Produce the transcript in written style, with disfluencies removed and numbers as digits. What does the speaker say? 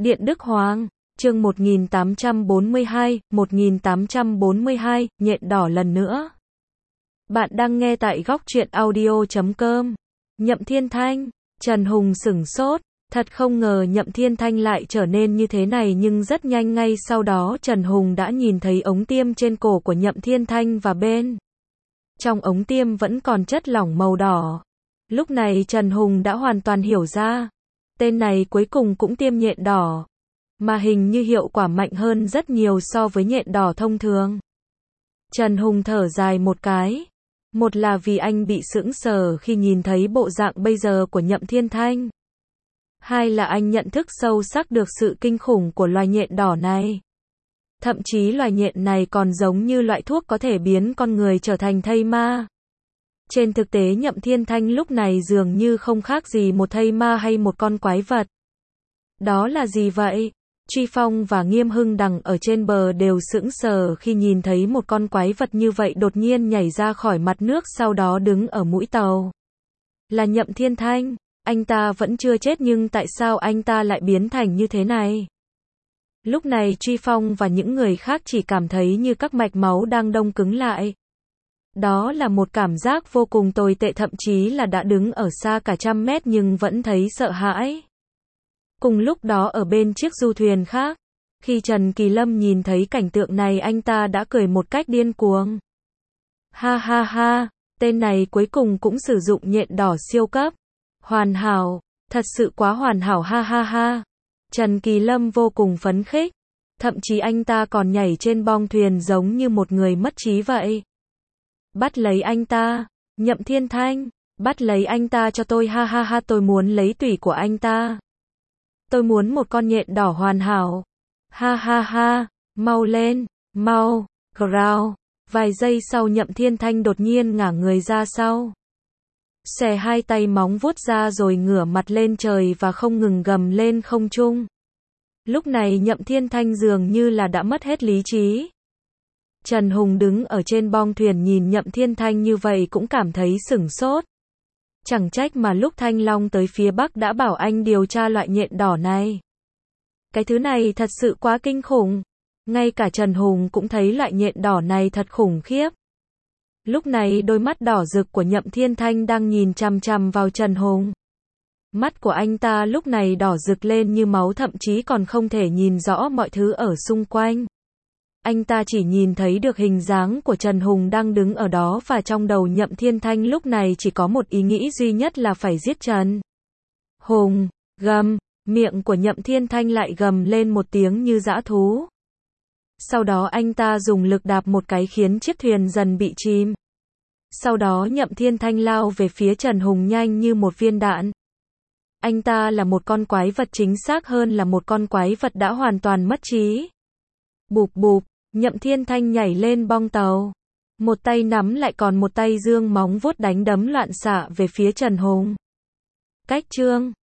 Điện Đức Hoàng, chương 1842, nhện đỏ lần nữa. Bạn đang nghe tại góc truyện audio.com. Nhậm Thiên Thanh, Trần Hùng sửng sốt, thật không ngờ Nhậm Thiên Thanh lại trở nên như thế này, nhưng rất nhanh ngay sau đó Trần Hùng đã nhìn thấy ống tiêm trên cổ của Nhậm Thiên Thanh và bên trong ống tiêm vẫn còn chất lỏng màu đỏ. Lúc này Trần Hùng đã hoàn toàn hiểu ra, tên này cuối cùng cũng tiêm nhện đỏ, mà hình như hiệu quả mạnh hơn rất nhiều so với nhện đỏ thông thường. Trần Hùng thở dài một cái. Một là vì anh bị sững sờ khi nhìn thấy bộ dạng bây giờ của Nhậm Thiên Thanh. Hai là anh nhận thức sâu sắc được sự kinh khủng của loài nhện đỏ này. Thậm chí loài nhện này còn giống như loại thuốc có thể biến con người trở thành thây ma. Trên thực tế Nhậm Thiên Thanh lúc này dường như không khác gì một thây ma hay một con quái vật. Đó là gì vậy? Truy Phong và Nghiêm Hưng Đằng ở trên bờ đều sững sờ khi nhìn thấy một con quái vật như vậy đột nhiên nhảy ra khỏi mặt nước, sau đó đứng ở mũi tàu. Là Nhậm Thiên Thanh, anh ta vẫn chưa chết nhưng tại sao anh ta lại biến thành như thế này? Lúc này Truy Phong và những người khác chỉ cảm thấy như các mạch máu đang đông cứng lại. Đó là một cảm giác vô cùng tồi tệ, thậm chí là đã đứng ở xa cả 100 mét nhưng vẫn thấy sợ hãi. Cùng lúc đó ở bên chiếc du thuyền khác, khi Trần Kỳ Lâm nhìn thấy cảnh tượng này anh ta đã cười một cách điên cuồng. Ha ha ha, tên này cuối cùng cũng sử dụng nhện đỏ siêu cấp. Hoàn hảo, thật sự quá hoàn hảo, ha ha ha. Trần Kỳ Lâm vô cùng phấn khích, thậm chí anh ta còn nhảy trên bong thuyền giống như một người mất trí vậy. Bắt lấy anh ta, Nhậm Thiên Thanh, bắt lấy anh ta cho tôi, ha ha ha, tôi muốn lấy tủy của anh ta. Tôi muốn một con nhện đỏ hoàn hảo. Ha ha ha, mau lên, mau, growl. Vài giây sau Nhậm Thiên Thanh đột nhiên ngả người ra sau. Xòe hai tay móng vuốt ra rồi ngửa mặt lên trời và không ngừng gầm lên không trung. Lúc này Nhậm Thiên Thanh dường như là đã mất hết lý trí. Trần Hùng đứng ở trên bong thuyền nhìn Nhậm Thiên Thanh như vậy cũng cảm thấy sửng sốt. Chẳng trách mà lúc Thanh Long tới phía Bắc đã bảo anh điều tra loại nhện đỏ này. Cái thứ này thật sự quá kinh khủng. Ngay cả Trần Hùng cũng thấy loại nhện đỏ này thật khủng khiếp. Lúc này đôi mắt đỏ rực của Nhậm Thiên Thanh đang nhìn chằm chằm vào Trần Hùng. Mắt của anh ta lúc này đỏ rực lên như máu, thậm chí còn không thể nhìn rõ mọi thứ ở xung quanh. Anh ta chỉ nhìn thấy được hình dáng của Trần Hùng đang đứng ở đó và trong đầu Nhậm Thiên Thanh lúc này chỉ có một ý nghĩ duy nhất là phải giết Trần Hùng. Gầm, miệng của Nhậm Thiên Thanh lại gầm lên một tiếng như dã thú. Sau đó anh ta dùng lực đạp một cái khiến chiếc thuyền dần bị chìm. Sau đó Nhậm Thiên Thanh lao về phía Trần Hùng nhanh như một viên đạn. Anh ta là một con quái vật, chính xác hơn là một con quái vật đã hoàn toàn mất trí. Bụp bụp, Nhậm Thiên Thanh nhảy lên bong tàu. Một tay nắm lại còn một tay giương móng vuốt đánh đấm loạn xạ về phía Trần Hùng. Cách chương